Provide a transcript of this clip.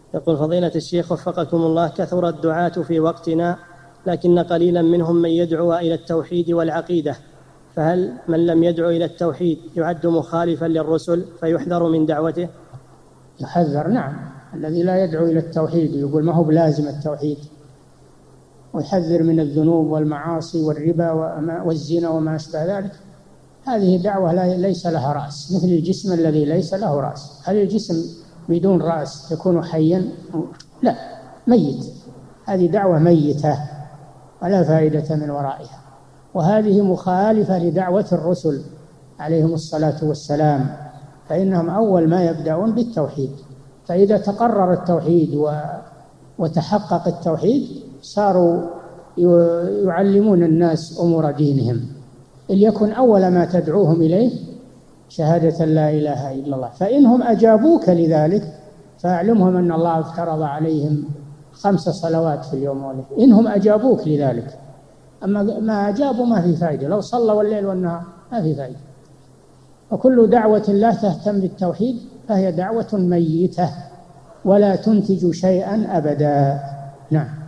يقول فضيلة الشيخ وفقكم الله، كثر الدعاة في وقتنا لكن قليلا منهم من يدعو إلى التوحيد والعقيدة، فهل من لم يدعو إلى التوحيد يعد مخالفا للرسل فيحذر من دعوته؟ يحذر، نعم. الذي لا يدعو إلى التوحيد يقول ما هو بلازم التوحيد، ويحذر من الذنوب والمعاصي والربا والزنا وما أشبه ذلك، هذه دعوة ليس لها رأس، مثل الجسم الذي ليس له رأس. هل الجسم بدون رأس يكون حيا؟ لا، ميت. هذه دعوة ميتة ولا فائدة من ورائها، وهذه مخالفة لدعوة الرسل عليهم الصلاة والسلام، فإنهم أول ما يبدأون بالتوحيد، فإذا تقرر التوحيد وتحقق التوحيد صاروا يعلمون الناس أمور دينهم. ليكن أول ما تدعوهم إليه شهادة لا إله إلا الله، فإنهم أجابوك لذلك فأعلمهم أن الله افترض عليهم 5 صلوات في اليوم والليل، إنهم أجابوك لذلك. أما ما أجابوا ما في فائدة، لو صلوا الليل والنهار ما في فائدة. وكل دعوة لا تهتم بالتوحيد فهي دعوة ميتة ولا تنتج شيئا أبدا. نعم.